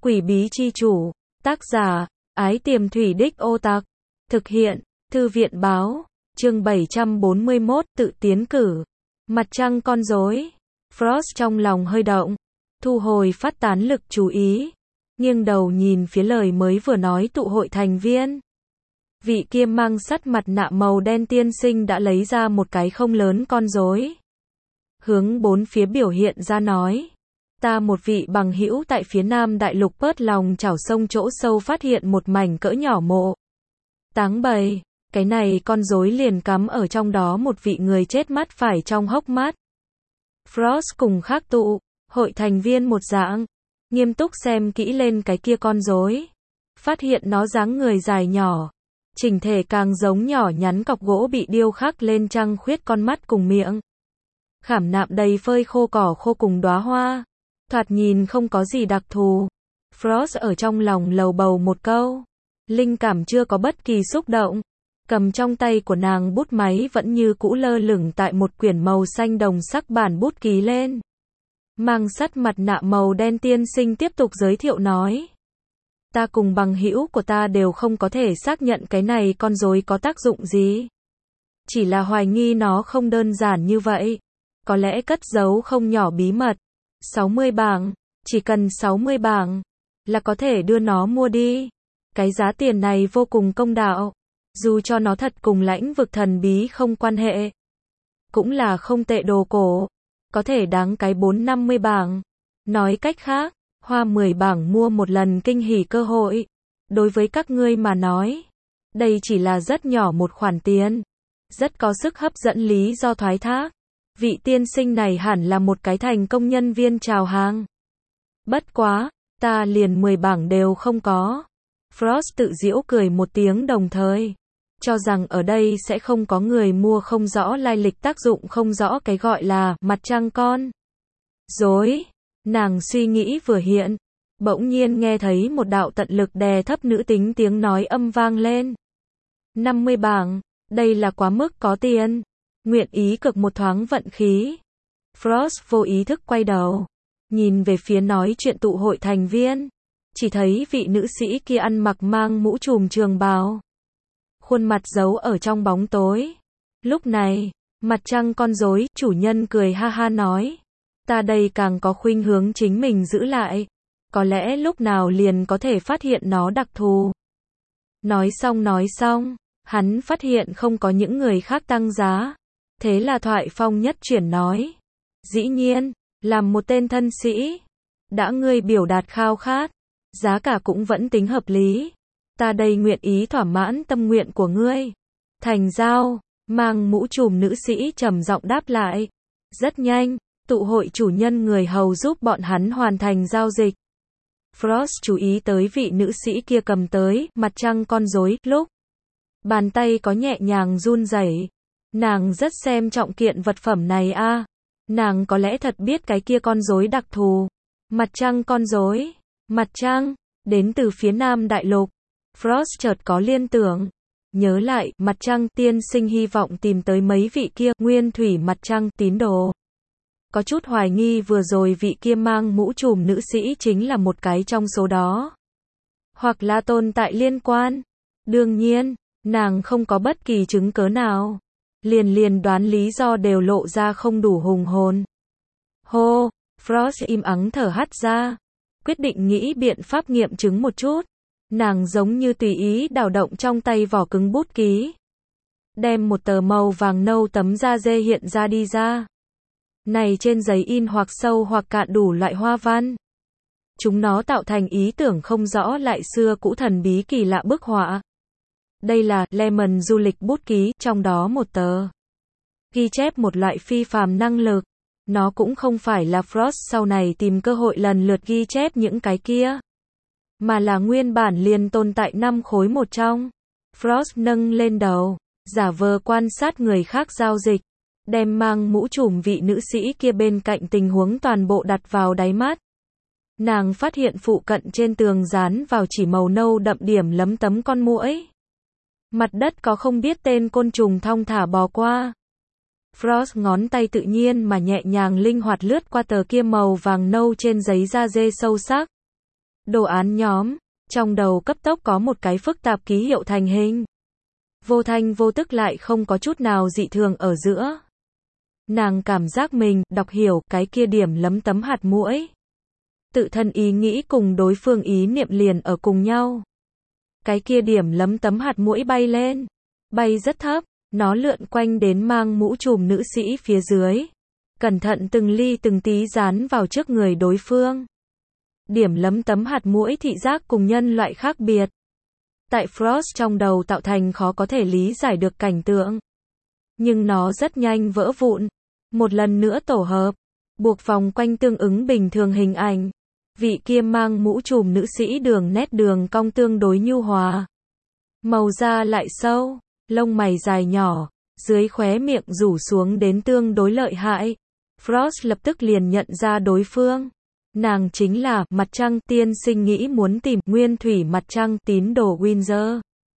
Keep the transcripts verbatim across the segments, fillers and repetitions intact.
Quỷ bí chi chủ, tác giả, Ái Tiềm Thủy Đích Ô Tạc, thực hiện, Thư viện báo, chương bảy trăm bốn mươi mốt, tự tiến cử, mặt trăng con rối. Frost trong lòng hơi động, thu hồi phát tán lực chú ý, nghiêng đầu nhìn phía lời mới vừa nói tụ hội thành viên. Vị kia mang sắt mặt nạ màu đen tiên sinh đã lấy ra một cái không lớn con rối, hướng bốn phía biểu hiện ra nói. Ta một vị bằng hữu tại phía nam đại lục Pớt lòng chảo sông chỗ sâu phát hiện một mảnh cỡ nhỏ mộ táng bầy, cái này con rối liền cắm ở trong đó một vị người chết mắt phải trong hốc mắt. Frost cùng khác tụ hội thành viên một dạng, nghiêm túc xem kỹ lên cái kia con rối, phát hiện nó dáng người dài nhỏ, chỉnh thể càng giống nhỏ nhắn cọc gỗ bị điêu khắc lên trăng khuyết con mắt cùng miệng, khảm nạm đầy phơi khô cỏ khô cùng đóa hoa, thoạt nhìn không có gì đặc thù. Frost ở trong lòng lầu bầu một câu, linh cảm chưa có bất kỳ xúc động, cầm trong tay của nàng bút máy vẫn như cũ lơ lửng tại một quyển màu xanh đồng sắc bản bút ký lên. Mang sắt mặt nạ màu đen tiên sinh tiếp tục giới thiệu nói. Ta cùng bằng hữu của ta đều không có thể xác nhận cái này con rối có tác dụng gì. Chỉ là hoài nghi nó không đơn giản như vậy. Có lẽ cất giấu không nhỏ bí mật. sáu mươi bảng, chỉ cần sáu mươi bảng, là có thể đưa nó mua đi. Cái giá tiền này vô cùng công đạo. Dù cho nó thật cùng lãnh vực thần bí không quan hệ, cũng là không tệ đồ cổ. Có thể đáng cái bốn năm mươi bảng. Nói cách khác, hoa mười bảng mua một lần kinh hỉ cơ hội. Đối với các ngươi mà nói, đây chỉ là rất nhỏ một khoản tiền. Rất có sức hấp dẫn lý do thoái thác. Vị tiên sinh này hẳn là một cái thành công nhân viên chào hàng. Bất quá, ta liền mười bảng đều không có. Frost tự giễu cười một tiếng đồng thời, cho rằng ở đây sẽ không có người mua không rõ lai lịch tác dụng không rõ cái gọi là mặt trăng con rối. Nàng suy nghĩ vừa hiện, bỗng nhiên nghe thấy một đạo tận lực đè thấp nữ tính tiếng nói âm vang lên. năm mươi bảng, đây là quá mức có tiền. Nguyện ý cực một thoáng vận khí. Frost vô ý thức quay đầu, nhìn về phía nói chuyện tụ hội thành viên, chỉ thấy vị nữ sĩ kia ăn mặc mang mũ trùm trường bào, khuôn mặt giấu ở trong bóng tối. Lúc này, mặt trăng con rối, chủ nhân cười ha ha nói, ta đây càng có khuynh hướng chính mình giữ lại, có lẽ lúc nào liền có thể phát hiện nó đặc thù. Nói xong nói xong, hắn phát hiện không có những người khác tăng giá. Thế là thoại phong nhất chuyển nói, dĩ nhiên, làm một tên thân sĩ, đã ngươi biểu đạt khao khát, giá cả cũng vẫn tính hợp lý. Ta đây nguyện ý thỏa mãn tâm nguyện của ngươi. Thành giao, mang mũ trùm nữ sĩ trầm giọng đáp lại. Rất nhanh, tụ hội chủ nhân người hầu giúp bọn hắn hoàn thành giao dịch. Frost chú ý tới vị nữ sĩ kia cầm tới mặt trăng con rối lúc bàn tay có nhẹ nhàng run rẩy. Nàng rất xem trọng kiện vật phẩm này a. À. Nàng có lẽ thật biết cái kia con rối đặc thù. Mặt trăng con rối, mặt trăng, đến từ phía nam đại lục. Frost chợt có liên tưởng, nhớ lại, mặt trăng tiên sinh hy vọng tìm tới mấy vị kia, nguyên thủy mặt trăng tín đồ. Có chút hoài nghi vừa rồi vị kia mang mũ trùm nữ sĩ chính là một cái trong số đó. Hoặc là tồn tại liên quan. Đương nhiên, nàng không có bất kỳ chứng cớ nào. Liền liền đoán lý do đều lộ ra không đủ hùng hồn. Hô, Frost im ắng thở hắt ra. Quyết định nghĩ biện pháp nghiệm chứng một chút. Nàng giống như tùy ý đảo động trong tay vỏ cứng bút ký. Đem một tờ màu vàng nâu tấm da dê hiện ra đi ra. Này trên giấy in hoặc sâu hoặc cạn đủ loại hoa văn. Chúng nó tạo thành ý tưởng không rõ lại xưa cũ thần bí kỳ lạ bức họa. Đây là Lemon du lịch bút ký, trong đó một tờ ghi chép một loại phi phàm năng lực. Nó cũng không phải là Frost sau này tìm cơ hội lần lượt ghi chép những cái kia, mà là nguyên bản liền tồn tại năm khối một trong. Frost nâng lên đầu, giả vờ quan sát người khác giao dịch, đem mang mũ trùm vị nữ sĩ kia bên cạnh tình huống toàn bộ đặt vào đáy mắt. Nàng phát hiện phụ cận trên tường dán vào chỉ màu nâu đậm điểm lấm tấm con muỗi. Mặt đất có không biết tên côn trùng thong thả bò qua. Frost ngón tay tự nhiên mà nhẹ nhàng linh hoạt lướt qua tờ kia màu vàng nâu trên giấy da dê sâu sắc. đồ án nhóm, trong đầu cấp tốc có một cái phức tạp ký hiệu thành hình. Vô thanh vô tức lại không có chút nào dị thường ở giữa. Nàng cảm giác mình đọc hiểu cái kia điểm lấm tấm hạt muỗi. Tự thân ý nghĩ cùng đối phương ý niệm liền ở cùng nhau. Cái kia điểm lấm tấm hạt muỗi bay lên, bay rất thấp, nó lượn quanh đến mang mũ trùm nữ sĩ phía dưới, cẩn thận từng ly từng tí dán vào trước người đối phương. Điểm lấm tấm hạt muỗi thị giác cùng nhân loại khác biệt. Tại Frost trong đầu tạo thành khó có thể lý giải được cảnh tượng. Nhưng nó rất nhanh vỡ vụn, một lần nữa tổ hợp, buộc vòng quanh tương ứng bình thường hình ảnh. Vị kia mang mũ trùm nữ sĩ đường nét đường cong tương đối nhu hòa. Màu da lại sâu, lông mày dài nhỏ, dưới khóe miệng rủ xuống đến tương đối lợi hại. Frost lập tức liền nhận ra đối phương. Nàng chính là mặt trăng tiên sinh nghĩ muốn tìm nguyên thủy mặt trăng tín đồ Windsor.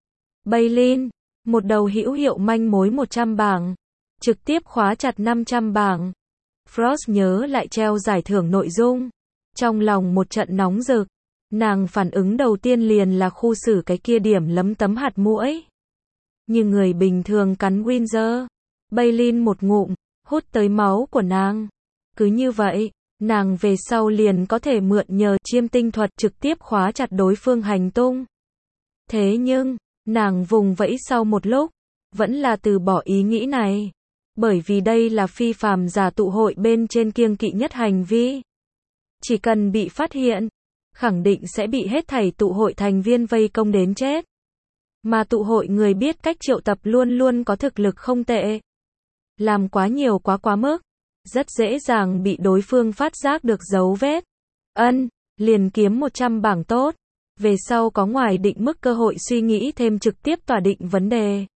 Baylin, một đầu hữu hiệu manh mối một trăm bảng, trực tiếp khóa chặt năm trăm bảng. Frost nhớ lại treo giải thưởng nội dung. Trong lòng một trận nóng rực, nàng phản ứng đầu tiên liền là khu xử cái kia điểm lấm tấm hạt muỗi. Như người bình thường cắn Windsor, Baylin một ngụm, hút tới máu của nàng. Cứ như vậy, nàng về sau liền có thể mượn nhờ chiêm tinh thuật trực tiếp khóa chặt đối phương hành tung. Thế nhưng, nàng vùng vẫy sau một lúc, vẫn là từ bỏ ý nghĩ này. Bởi vì đây là phi phàm giả tụ hội bên trên kiêng kỵ nhất hành vi. Chỉ cần bị phát hiện, khẳng định sẽ bị hết thảy tụ hội thành viên vây công đến chết. Mà tụ hội người biết cách triệu tập luôn luôn có thực lực không tệ. Làm quá nhiều quá quá mức, rất dễ dàng bị đối phương phát giác được dấu vết. Ân, liền kiếm một trăm bảng tốt. Về sau có ngoài định mức cơ hội suy nghĩ thêm trực tiếp tỏa định vấn đề.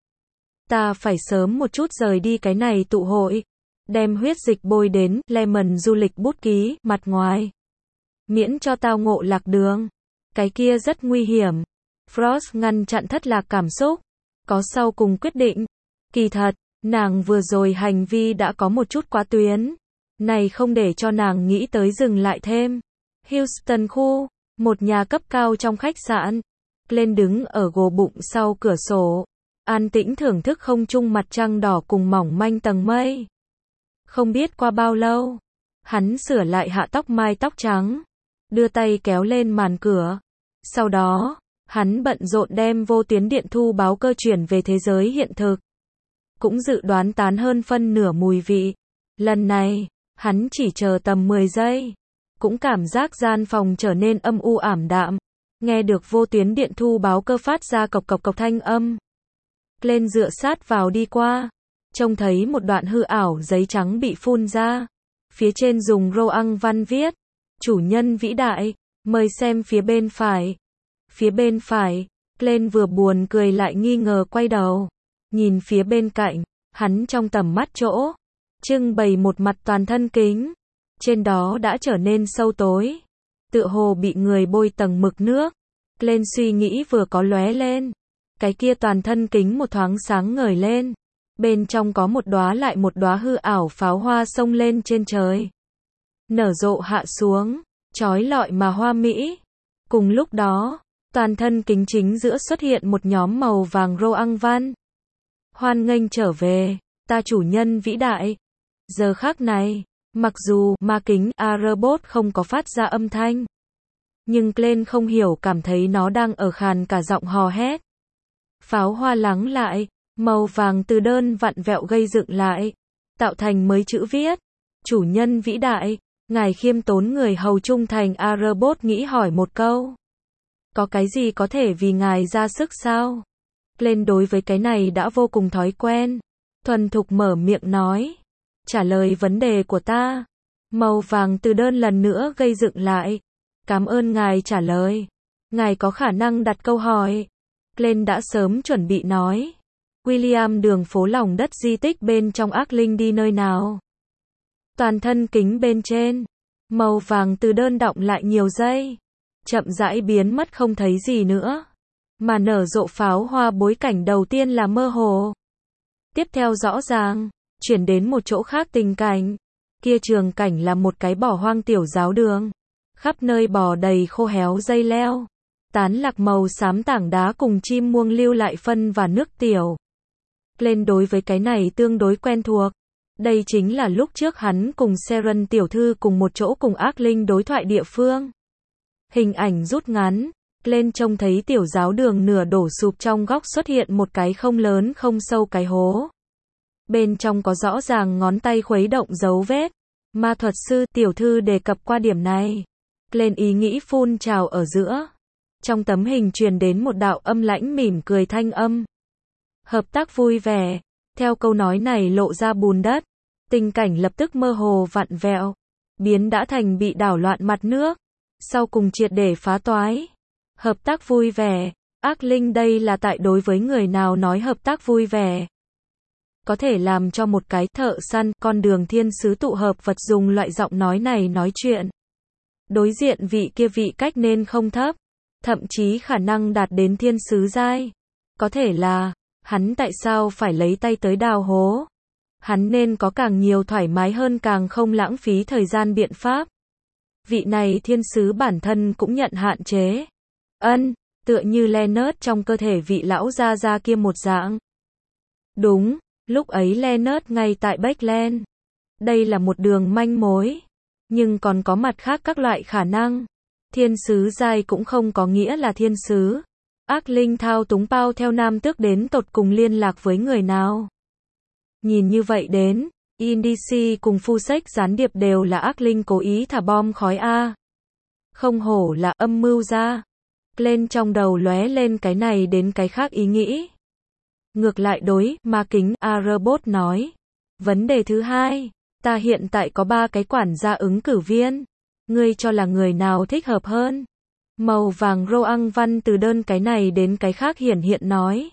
Ta phải sớm một chút rời đi cái này tụ hội. Đem huyết dịch bôi đến Lemon du lịch bút ký mặt ngoài. Miễn cho tao ngộ lạc đường. Cái kia rất nguy hiểm. Frost ngăn chặn thất lạc cảm xúc. Có sau cùng quyết định. Kỳ thật, nàng vừa rồi hành vi đã có một chút quá tuyến. Này không để cho nàng nghĩ tới dừng lại thêm. Houston khu, một nhà cấp cao trong khách sạn. Glenn đứng ở gồ bụng sau cửa sổ. An tĩnh thưởng thức không trung mặt trăng đỏ cùng mỏng manh tầng mây. Không biết qua bao lâu, hắn sửa lại hạ tóc mai tóc trắng, đưa tay kéo lên màn cửa. Sau đó, hắn bận rộn đem vô tuyến điện thu báo cơ chuyển về thế giới hiện thực. Cũng dự đoán tán hơn phân nửa mùi vị. Lần này, hắn chỉ chờ tầm mười giây. Cũng cảm giác gian phòng trở nên âm u ảm đạm. Nghe được vô tuyến điện thu báo cơ phát ra cộc cộc cộc thanh âm. Lên dựa sát vào đi qua. Trông thấy một đoạn hư ảo giấy trắng bị phun ra. Phía trên dùng Roang văn viết. Chủ nhân vĩ đại, mời xem phía bên phải. Phía bên phải, Glenn vừa buồn cười lại nghi ngờ quay đầu. Nhìn phía bên cạnh, hắn trong tầm mắt chỗ. Trưng bày một mặt toàn thân kính. Trên đó đã trở nên sâu tối. Tựa hồ bị người bôi tầng mực nước. Glenn suy nghĩ vừa có lóe lên. Cái kia toàn thân kính một thoáng sáng ngời lên. Bên trong có một đóa lại một đóa hư ảo pháo hoa xông lên trên trời. Nở rộ hạ xuống, chói lọi mà hoa mỹ. Cùng lúc đó, toàn thân kính chính giữa xuất hiện một nhóm màu vàng Roang văn. Hoan nghênh trở về, ta chủ nhân vĩ đại. Giờ khắc này, mặc dù ma kính A-robot không có phát ra âm thanh, nhưng Glenn không hiểu cảm thấy nó đang ở khàn cả giọng hò hét. Pháo hoa lắng lại, màu vàng từ đơn vặn vẹo gây dựng lại, tạo thành mới chữ viết. Chủ nhân vĩ đại, ngài khiêm tốn người hầu trung thành. A-robot nghĩ hỏi một câu. Có cái gì có thể vì ngài ra sức sao? Glenn đối với cái này đã vô cùng thói quen. Thuần thục mở miệng nói. Trả lời vấn đề của ta. Màu vàng từ đơn lần nữa gây dựng lại. Cảm ơn ngài trả lời. Ngài có khả năng đặt câu hỏi. Glenn đã sớm chuẩn bị nói. William đường phố lòng đất di tích bên trong ác linh đi nơi nào? Toàn thân kính bên trên. Màu vàng từ đơn đọng lại nhiều giây. Chậm rãi biến mất không thấy gì nữa. Mà nở rộ pháo hoa bối cảnh đầu tiên là mơ hồ. Tiếp theo rõ ràng, chuyển đến một chỗ khác tình cảnh. Kia trường cảnh là một cái bỏ hoang tiểu giáo đường. khắp nơi bò đầy khô héo dây leo, tán lạc màu xám tảng đá cùng chim muông lưu lại phân và nước tiểu. Lên đối với cái này tương đối quen thuộc. Đây chính là lúc trước hắn cùng Seren tiểu thư cùng một chỗ cùng ác linh đối thoại địa phương. Hình ảnh rút ngắn, lên trông thấy tiểu giáo đường nửa đổ sụp trong góc xuất hiện một cái không lớn không sâu cái hố. Bên trong có rõ ràng ngón tay khuấy động dấu vết. Ma thuật sư tiểu thư đề cập qua điểm này. Lên ý nghĩ phun trào ở giữa. Trong tấm hình truyền đến một đạo âm lãnh mỉm cười thanh âm. Hợp tác vui vẻ. Theo câu nói này lộ ra bùn đất. Tình cảnh lập tức mơ hồ vặn vẹo. Biến đã thành bị đảo loạn mặt nước. Sau cùng triệt để phá toái. Hợp tác vui vẻ. Ác linh đây là tại đối với người nào nói hợp tác vui vẻ. Có thể làm cho một cái thợ săn con đường thiên sứ tụ hợp vật dùng loại giọng nói này nói chuyện. Đối diện vị kia vị cách nên không thấp. Thậm chí khả năng đạt đến thiên sứ giai. Có thể là, hắn tại sao phải lấy tay tới đào hố? Hắn nên có càng nhiều thoải mái hơn càng không lãng phí thời gian biện pháp. Vị này thiên sứ bản thân cũng nhận hạn chế. Ân, tựa như Leonard trong cơ thể vị lão gia gia kia một dạng. Đúng, lúc ấy Leonard ngay tại Backland. Đây là một đường manh mối. Nhưng còn có mặt khác các loại khả năng. Thiên sứ giai cũng không có nghĩa là thiên sứ. Ác linh thao túng bao theo nam tước đến tột cùng liên lạc với người nào. Nhìn như vậy đến, Indici cùng phu sách gián điệp đều là ác linh cố ý thả bom khói A. Không hổ là âm mưu ra. Lên trong đầu lóe lên cái này đến cái khác ý nghĩ. Ngược lại đối, ma kính, A-robot nói. Vấn đề thứ hai, ta hiện tại có ba cái quản gia ứng cử viên. Ngươi cho là người nào thích hợp hơn? Màu vàng Roang văn từ đơn cái này đến cái khác hiển hiện nói.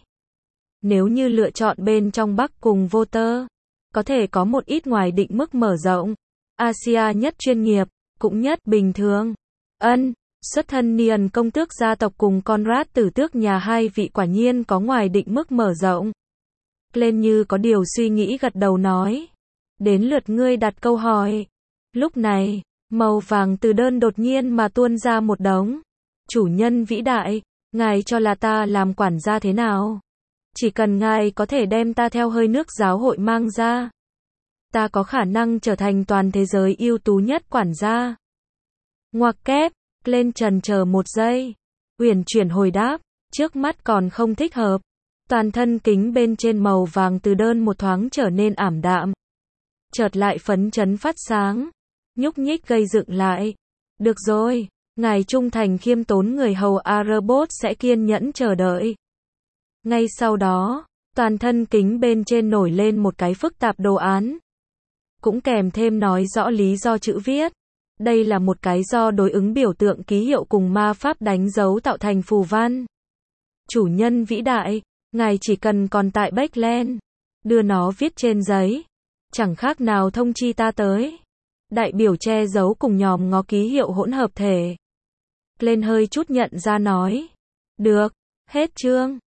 Nếu như lựa chọn bên trong Bắc cùng Voter, có thể có một ít ngoài định mức mở rộng. Asia nhất chuyên nghiệp, cũng nhất bình thường. Ân, xuất thân Niên công tước gia tộc cùng Conrad tử tước nhà hai vị quả nhiên có ngoài định mức mở rộng. Lên như có điều suy nghĩ gật đầu nói. Đến lượt ngươi đặt câu hỏi. Lúc này, màu vàng từ đơn đột nhiên mà tuôn ra một đống. Chủ nhân vĩ đại, ngài cho là ta làm quản gia thế nào? Chỉ cần ngài có thể đem ta theo hơi nước giáo hội mang ra. Ta có khả năng trở thành toàn thế giới ưu tú nhất quản gia. Ngoặc kép, lên trần chờ một giây. Uyển chuyển hồi đáp, trước mắt còn không thích hợp. Toàn thân kính bên trên màu vàng từ đơn một thoáng trở nên ảm đạm. Chợt lại phấn chấn phát sáng. Nhúc nhích gây dựng lại. Được rồi, ngài trung thành khiêm tốn người hầu A-robot sẽ kiên nhẫn chờ đợi. Ngay sau đó, toàn thân kính bên trên nổi lên một cái phức tạp đồ án. Cũng kèm thêm nói rõ lý do chữ viết. Đây là một cái do đối ứng biểu tượng ký hiệu cùng ma pháp đánh dấu tạo thành phù văn. Chủ nhân vĩ đại, ngài chỉ cần còn tại Backland, đưa nó viết trên giấy. Chẳng khác nào thông chi ta tới. Đại biểu che giấu cùng nhòm ngó ký hiệu hỗn hợp thể. Lên hơi chút nhận ra nói. Được, hết chương.